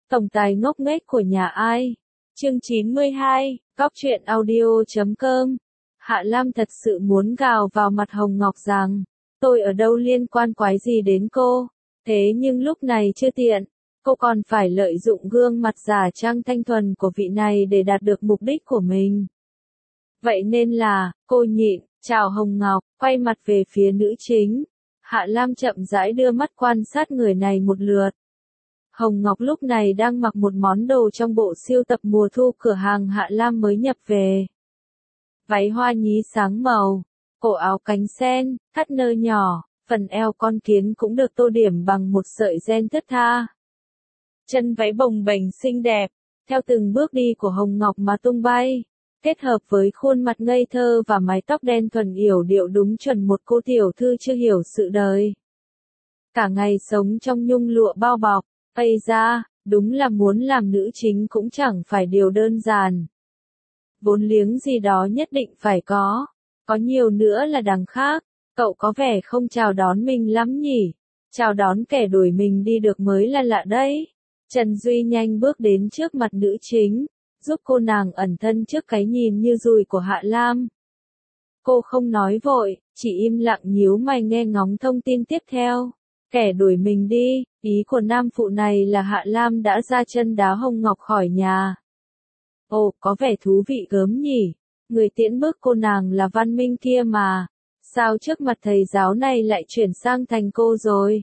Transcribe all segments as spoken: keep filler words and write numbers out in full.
Tổng tài ngốc nghếch của nhà ai? Chương chín mươi hai, Cóc truyện audio chấm com. Hạ Lam thật sự muốn gào vào mặt Hồng Ngọc rằng, tôi ở đâu liên quan quái gì đến cô, thế nhưng lúc này chưa tiện, cô còn phải lợi dụng gương mặt giả trang thanh thuần của vị này để đạt được mục đích của mình. Vậy nên là, cô nhịn, chào Hồng Ngọc, quay mặt về phía nữ chính. Hạ Lam chậm rãi đưa mắt quan sát người này một lượt. Hồng Ngọc lúc này đang mặc một món đồ trong bộ siêu tập mùa thu cửa hàng Hạ Lam mới nhập về. Váy hoa nhí sáng màu, cổ áo cánh sen, thắt nơ nhỏ, phần eo con kiến cũng được tô điểm bằng một sợi ren thướt tha. Chân váy bồng bềnh xinh đẹp, theo từng bước đi của Hồng Ngọc mà tung bay, kết hợp với khuôn mặt ngây thơ và mái tóc đen thuần yểu điệu đúng chuẩn một cô tiểu thư chưa hiểu sự đời. Cả ngày sống trong nhung lụa bao bọc, ây ra, đúng là muốn làm nữ chính cũng chẳng phải điều đơn giản. Vốn liếng gì đó nhất định phải có, có nhiều nữa là đằng khác, cậu có vẻ không chào đón mình lắm nhỉ, chào đón kẻ đuổi mình đi được mới là lạ đấy. Trần Duy nhanh bước đến trước mặt nữ chính, giúp cô nàng ẩn thân trước cái nhìn như dùi của Hạ Lam. Cô không nói vội, chỉ im lặng nhíu mày nghe ngóng thông tin tiếp theo. Kẻ đuổi mình đi, ý của nam phụ này là Hạ Lam đã ra chân đá Hồng Ngọc khỏi nhà. Ồ, có vẻ thú vị gớm nhỉ, người tiễn bước cô nàng là Văn Minh kia mà, sao trước mặt thầy giáo này lại chuyển sang thành cô rồi?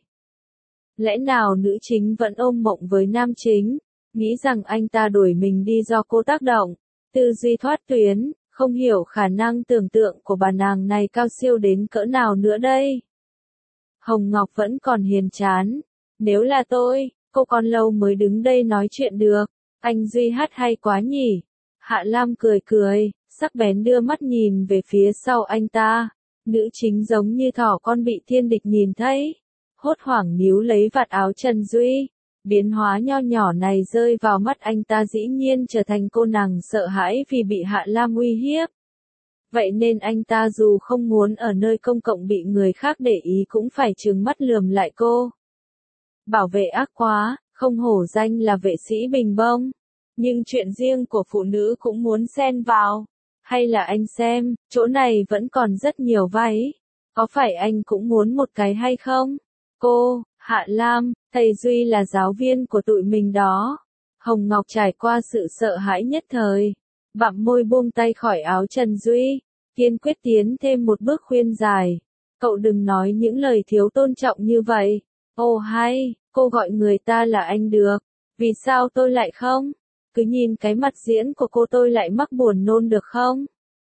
Lẽ nào nữ chính vẫn ôm mộng với nam chính, nghĩ rằng anh ta đuổi mình đi do cô tác động, tư duy thoát tuyến, không hiểu khả năng tưởng tượng của bà nàng này cao siêu đến cỡ nào nữa đây? Hồng Ngọc vẫn còn hiền chán. Nếu là tôi, cô còn lâu mới đứng đây nói chuyện được. Anh Duy hát hay quá nhỉ. Hạ Lam cười cười, sắc bén đưa mắt nhìn về phía sau anh ta. Nữ chính giống như thỏ con bị thiên địch nhìn thấy. Hốt hoảng níu lấy vạt áo Trần Duy. Biến hóa nho nhỏ này rơi vào mắt anh ta dĩ nhiên trở thành cô nàng sợ hãi vì bị Hạ Lam uy hiếp. Vậy nên anh ta dù không muốn ở nơi công cộng bị người khác để ý cũng phải trừng mắt lườm lại cô. Bảo vệ ác quá, không hổ danh là vệ sĩ bình bông. Nhưng chuyện riêng của phụ nữ cũng muốn xen vào. Hay là anh xem, chỗ này vẫn còn rất nhiều váy. Có phải anh cũng muốn một cái hay không? Cô, Hạ Lam, thầy Duy là giáo viên của tụi mình đó. Hồng Ngọc trải qua sự sợ hãi nhất thời. Bặm môi buông tay khỏi áo Trần Duy, kiên quyết tiến thêm một bước khuyên giải. Cậu đừng nói những lời thiếu tôn trọng như vậy. Ồ hay, cô gọi người ta là anh được. Vì sao tôi lại không? Cứ nhìn cái mặt diễn của cô tôi lại mắc buồn nôn được không?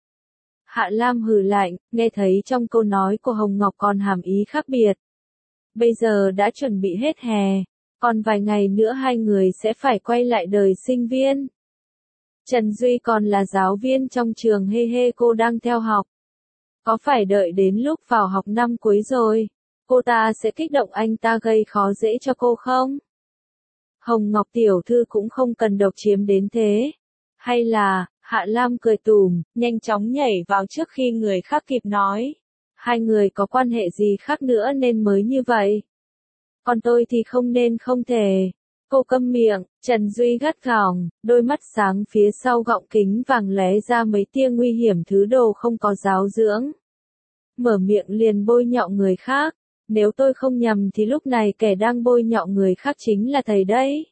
Hạ Lam hừ lạnh, nghe thấy trong câu nói của Hồng Ngọc còn hàm ý khác biệt. Bây giờ đã chuẩn bị hết hè, còn vài ngày nữa hai người sẽ phải quay lại đời sinh viên. Trần Duy còn là giáo viên trong trường hê hê cô đang theo học. Có phải đợi đến lúc vào học năm cuối rồi, cô ta sẽ kích động anh ta gây khó dễ cho cô không? Hồng Ngọc tiểu thư cũng không cần độc chiếm đến thế. Hay là, Hạ Lam cười tủm, nhanh chóng nhảy vào trước khi người khác kịp nói. Hai người có quan hệ gì khác nữa nên mới như vậy. Còn tôi thì không nên không thể. Cô câm miệng, Trần Duy gắt gỏng, đôi mắt sáng phía sau gọng kính vàng lóe ra mấy tia nguy hiểm thứ đồ không có giáo dưỡng. Mở miệng liền bôi nhọ người khác, nếu tôi không nhầm thì lúc này kẻ đang bôi nhọ người khác chính là thầy đấy.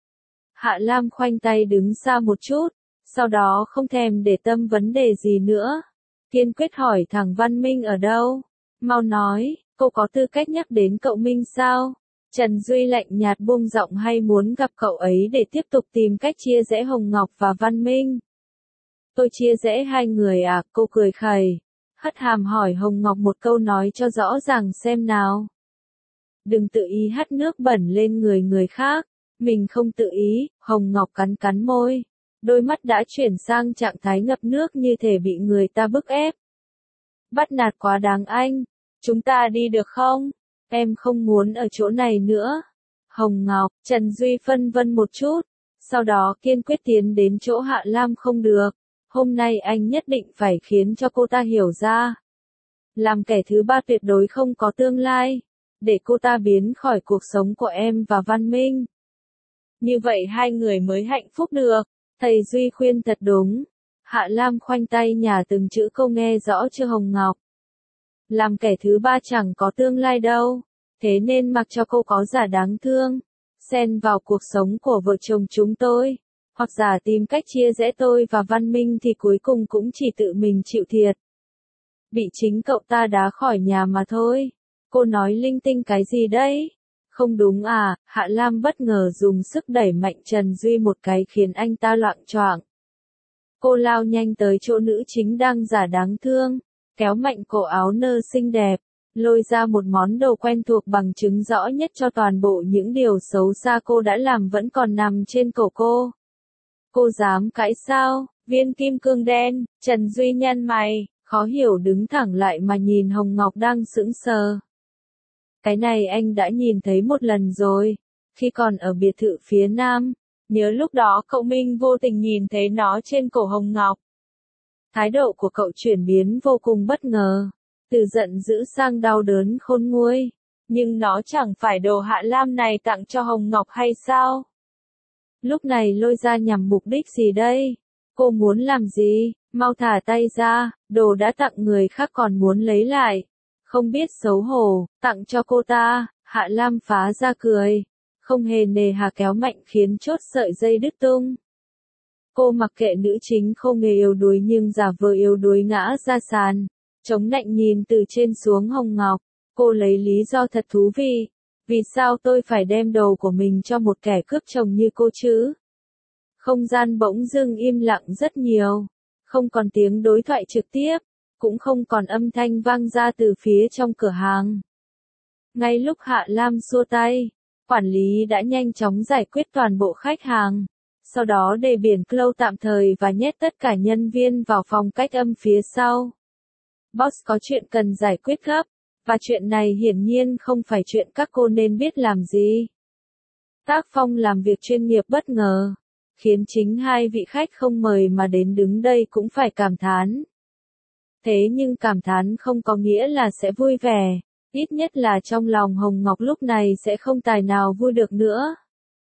Hạ Lam khoanh tay đứng xa một chút, sau đó không thèm để tâm vấn đề gì nữa. Kiên quyết hỏi thằng Văn Minh ở đâu? Mau nói, cô có tư cách nhắc đến cậu Minh sao? Trần Duy lạnh nhạt buông giọng hay muốn gặp cậu ấy để tiếp tục tìm cách chia rẽ Hồng Ngọc và Văn Minh. Tôi chia rẽ hai người à? Cô cười khẩy, hất hàm hỏi Hồng Ngọc một câu nói cho rõ ràng xem nào. Đừng tự ý hắt nước bẩn lên người người khác, mình không tự ý. Hồng Ngọc cắn cắn môi, đôi mắt đã chuyển sang trạng thái ngập nước như thể bị người ta bức ép. Bắt nạt quá đáng anh, chúng ta đi được không? Em không muốn ở chỗ này nữa. Hồng Ngọc, Trần Duy phân vân một chút, sau đó kiên quyết tiến đến chỗ Hạ Lam không được. Hôm nay anh nhất định phải khiến cho cô ta hiểu ra. Làm kẻ thứ ba tuyệt đối không có tương lai. Để cô ta biến khỏi cuộc sống của em và Văn Minh. như vậy hai người mới hạnh phúc được. Thầy Duy khuyên thật đúng. Hạ Lam khoanh tay nhà từng chữ câu nghe rõ chưa Hồng Ngọc. Làm kẻ thứ ba chẳng có tương lai đâu, thế nên mặc cho cô có giả đáng thương, xen vào cuộc sống của vợ chồng chúng tôi, hoặc giả tìm cách chia rẽ tôi và Văn Minh thì cuối cùng cũng chỉ tự mình chịu thiệt. Bị chính cậu ta đá khỏi nhà mà thôi. Cô nói linh tinh cái gì đấy? Không đúng à? Hạ Lam bất ngờ dùng sức đẩy mạnh Trần Duy một cái khiến anh ta loạng choạng. Cô lao nhanh tới chỗ nữ chính đang giả đáng thương, kéo mạnh cổ áo nơ xinh đẹp, lôi ra một món đồ quen thuộc bằng chứng rõ nhất cho toàn bộ những điều xấu xa cô đã làm vẫn còn nằm trên cổ cô. Cô dám cãi sao? Viên kim cương đen. Trần Duy nhăn mày, khó hiểu đứng thẳng lại mà nhìn Hồng Ngọc đang sững sờ. Cái này anh đã nhìn thấy một lần rồi, khi còn ở biệt thự phía Nam, nhớ lúc đó cậu Minh vô tình nhìn thấy nó trên cổ Hồng Ngọc. Thái độ của cậu chuyển biến vô cùng bất ngờ, từ giận dữ sang đau đớn khôn nguôi. Nhưng nó chẳng phải đồ Hạ Lam này tặng cho Hồng Ngọc hay sao? Lúc này lôi ra nhằm mục đích gì đây? Cô muốn làm gì? Mau thả tay ra, đồ đã tặng người khác còn muốn lấy lại. Không biết xấu hổ, tặng cho cô ta. Hạ Lam phá ra cười, không hề nề hà kéo mạnh khiến chốt sợi dây đứt tung. Cô mặc kệ nữ chính không hề yếu đuối nhưng giả vờ yếu đuối ngã ra sàn, chống nạnh nhìn từ trên xuống Hồng Ngọc. Cô lấy lý do thật thú vị. Vì sao tôi phải đem đồ của mình cho một kẻ cướp chồng như cô chứ? Không gian bỗng dưng im lặng rất nhiều. Không còn tiếng đối thoại trực tiếp, cũng không còn âm thanh vang ra từ phía trong cửa hàng. Ngay lúc Hạ Lam xua tay, quản lý đã nhanh chóng giải quyết toàn bộ khách hàng. Sau đó để biển close tạm thời và nhét tất cả nhân viên vào phòng cách âm phía sau. Boss có chuyện cần giải quyết gấp, và chuyện này hiển nhiên không phải chuyện các cô nên biết làm gì. Tác phong làm việc chuyên nghiệp bất ngờ, khiến chính hai vị khách không mời mà đến đứng đây cũng phải cảm thán. Thế nhưng cảm thán không có nghĩa là sẽ vui vẻ, ít nhất là trong lòng Hồng Ngọc lúc này sẽ không tài nào vui được nữa.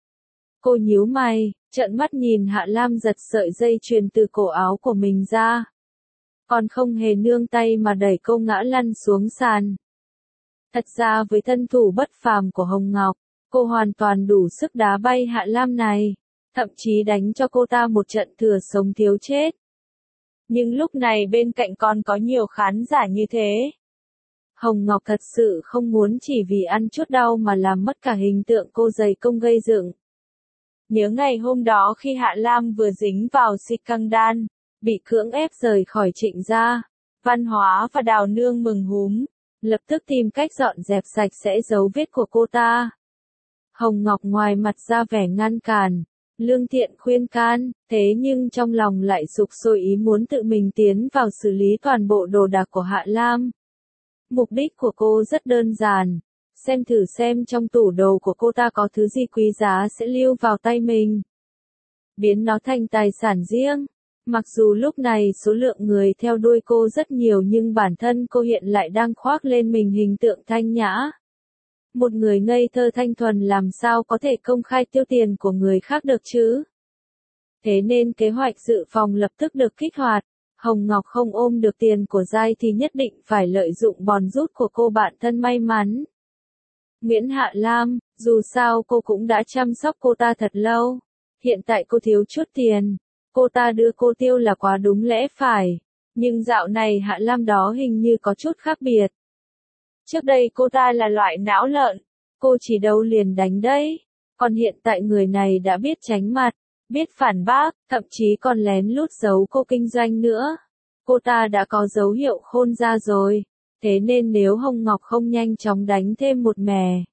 Cô nhíu mày, trợn mắt nhìn Hạ Lam giật sợi dây chuyền từ cổ áo của mình ra. Còn không hề nương tay mà đẩy cô ngã lăn xuống sàn. Thật ra với thân thủ bất phàm của Hồng Ngọc, cô hoàn toàn đủ sức đá bay Hạ Lam này, thậm chí đánh cho cô ta một trận thừa sống thiếu chết. Nhưng lúc này bên cạnh còn có nhiều khán giả như thế. Hồng Ngọc thật sự không muốn chỉ vì ăn chút đau mà làm mất cả hình tượng cô dày công gây dựng. Nhớ ngày hôm đó khi Hạ Lam vừa dính vào scandal, bị cưỡng ép rời khỏi Trịnh gia, Văn Hóa và Đào Nương mừng húm, lập tức tìm cách dọn dẹp sạch sẽ dấu vết của cô ta. Hồng Ngọc ngoài mặt ra vẻ ngăn cản, lương thiện khuyên can, thế nhưng trong lòng lại sục sôi ý muốn tự mình tiến vào xử lý toàn bộ đồ đạc của Hạ Lam. Mục đích của cô rất đơn giản, xem thử xem trong tủ đồ của cô ta có thứ gì quý giá sẽ lưu vào tay mình. Biến nó thành tài sản riêng. Mặc dù lúc này số lượng người theo đuôi cô rất nhiều nhưng bản thân cô hiện lại đang khoác lên mình hình tượng thanh nhã. Một người ngây thơ thanh thuần làm sao có thể công khai tiêu tiền của người khác được chứ? Thế nên kế hoạch dự phòng lập tức được kích hoạt. Hồng Ngọc không ôm được tiền của Giai thì nhất định phải lợi dụng bòn rút của cô bạn thân may mắn. Miễn Hạ Lam, dù sao cô cũng đã chăm sóc cô ta thật lâu. Hiện tại cô thiếu chút tiền, cô ta đưa cô tiêu là quá đúng lẽ phải. Nhưng dạo này Hạ Lam đó hình như có chút khác biệt. Trước đây cô ta là loại não lợn, cô chỉ đâu liền đánh đấy. Còn hiện tại người này đã biết tránh mặt, biết phản bác, thậm chí còn lén lút giấu cô kinh doanh nữa. Cô ta đã có dấu hiệu khôn ra rồi, thế nên nếu Hồng Ngọc không nhanh chóng đánh thêm một mè,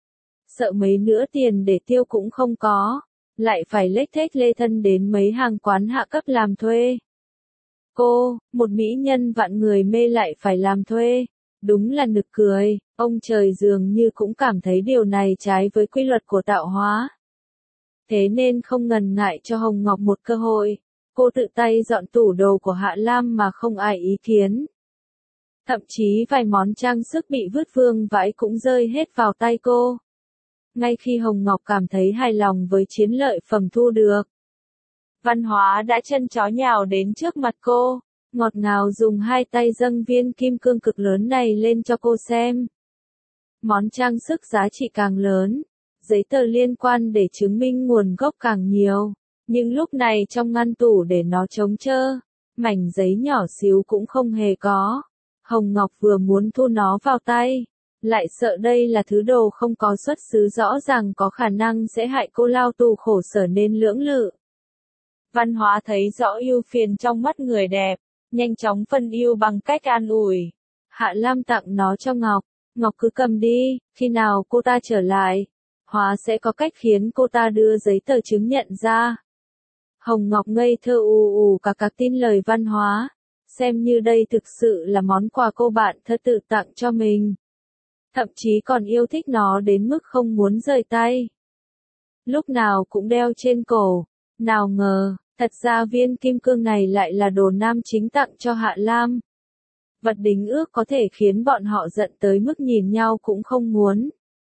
sợ mấy nữa tiền để tiêu cũng không có, lại phải lếch thếch lê thân đến mấy hàng quán hạ cấp làm thuê. Cô, một mỹ nhân vạn người mê lại phải làm thuê, đúng là nực cười. Ông trời dường như cũng cảm thấy điều này trái với quy luật của tạo hóa. Thế nên không ngần ngại cho Hồng Ngọc một cơ hội, cô tự tay dọn tủ đồ của Hạ Lam mà không ai ý kiến. Thậm chí vài món trang sức bị vứt vương vãi cũng rơi hết vào tay cô. ngay khi Hồng Ngọc cảm thấy hài lòng với chiến lợi phẩm thu được. Văn Hóa đã chân chó nhào đến trước mặt cô, ngọt ngào dùng hai tay dâng viên kim cương cực lớn này lên cho cô xem. Món trang sức giá trị càng lớn, giấy tờ liên quan để chứng minh nguồn gốc càng nhiều, nhưng lúc này trong ngăn tủ để nó trống trơ, mảnh giấy nhỏ xíu cũng không hề có. Hồng Ngọc vừa muốn thu nó vào tay, lại sợ đây là thứ đồ không có xuất xứ rõ ràng có khả năng sẽ hại cô lao tù khổ sở nên lưỡng lự. Văn Hóa thấy rõ ưu phiền trong mắt người đẹp, nhanh chóng phân ưu bằng cách an ủi. Hạ Lam tặng nó cho Ngọc, Ngọc cứ cầm đi, khi nào cô ta trở lại, Hóa sẽ có cách khiến cô ta đưa giấy tờ chứng nhận ra. Hồng Ngọc ngây thơ ù ù cả cả tin lời Văn Hóa, xem như đây thực sự là món quà cô bạn thơ tự tặng cho mình. Thậm chí còn yêu thích nó đến mức không muốn rời tay. Lúc nào cũng đeo trên cổ, nào ngờ, thật ra viên kim cương này lại là đồ nam chính tặng cho Hạ Lam. Vật đính ước có thể khiến bọn họ giận tới mức nhìn nhau cũng không muốn.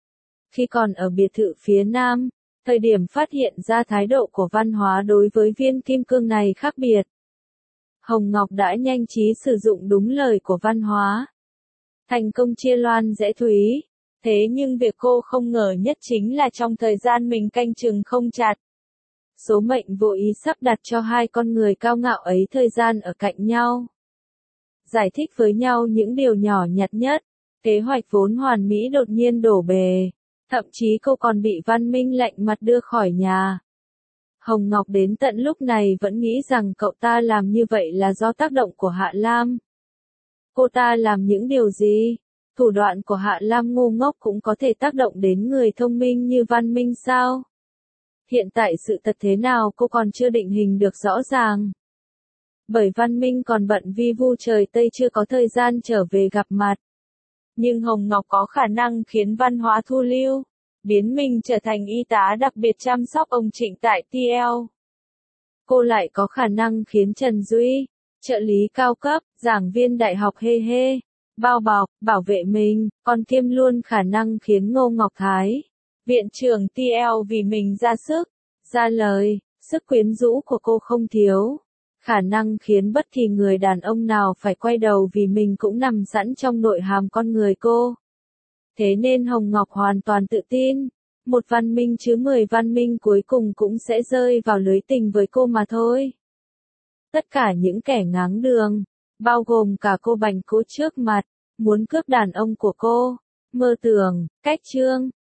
Khi còn ở biệt thự phía Nam, thời điểm phát hiện ra thái độ của Văn Hóa đối với viên kim cương này khác biệt, Hồng Ngọc đã nhanh trí sử dụng đúng lời của Văn Hóa. Thành công chia loan rẽ thúy. Thế nhưng việc cô không ngờ nhất chính là trong thời gian mình canh chừng không chặt, số mệnh vô ý sắp đặt cho hai con người cao ngạo ấy thời gian ở cạnh nhau. Giải thích với nhau những điều nhỏ nhặt nhất, kế hoạch vốn hoàn mỹ đột nhiên đổ bề. Thậm chí cô còn bị Văn Minh lạnh mặt đưa khỏi nhà. Hồng Ngọc đến tận lúc này vẫn nghĩ rằng cậu ta làm như vậy là do tác động của Hạ Lam. Cô ta làm những điều gì? Thủ đoạn của Hạ Lam ngu ngốc cũng có thể tác động đến người thông minh như Văn Minh sao? Hiện tại sự thật thế nào cô còn chưa định hình được rõ ràng. Bởi Văn Minh còn bận vi vu trời Tây chưa có thời gian trở về gặp mặt. Nhưng Hồng Ngọc có khả năng khiến Văn Hóa thu lưu, biến mình trở thành y tá đặc biệt chăm sóc ông Trịnh tại tê lờ. Cô lại có khả năng khiến Trần Duy, trợ lý cao cấp, giảng viên đại học hê hê, bao bọc, bảo vệ mình, còn kiêm luôn khả năng khiến Ngô Ngọc Thái, viện trưởng tê lờ vì mình ra sức, ra lời, sức quyến rũ của cô không thiếu. Khả năng khiến bất kỳ người đàn ông nào phải quay đầu vì mình cũng nằm sẵn trong nội hàm con người cô. Thế nên Hồng Ngọc hoàn toàn tự tin, một Văn Minh chứ mười Văn Minh cuối cùng cũng sẽ rơi vào lưới tình với cô mà thôi. Tất cả những kẻ ngáng đường, bao gồm cả cô Bành Cô trước mặt, muốn cướp đàn ông của cô, mơ tưởng, cách trương,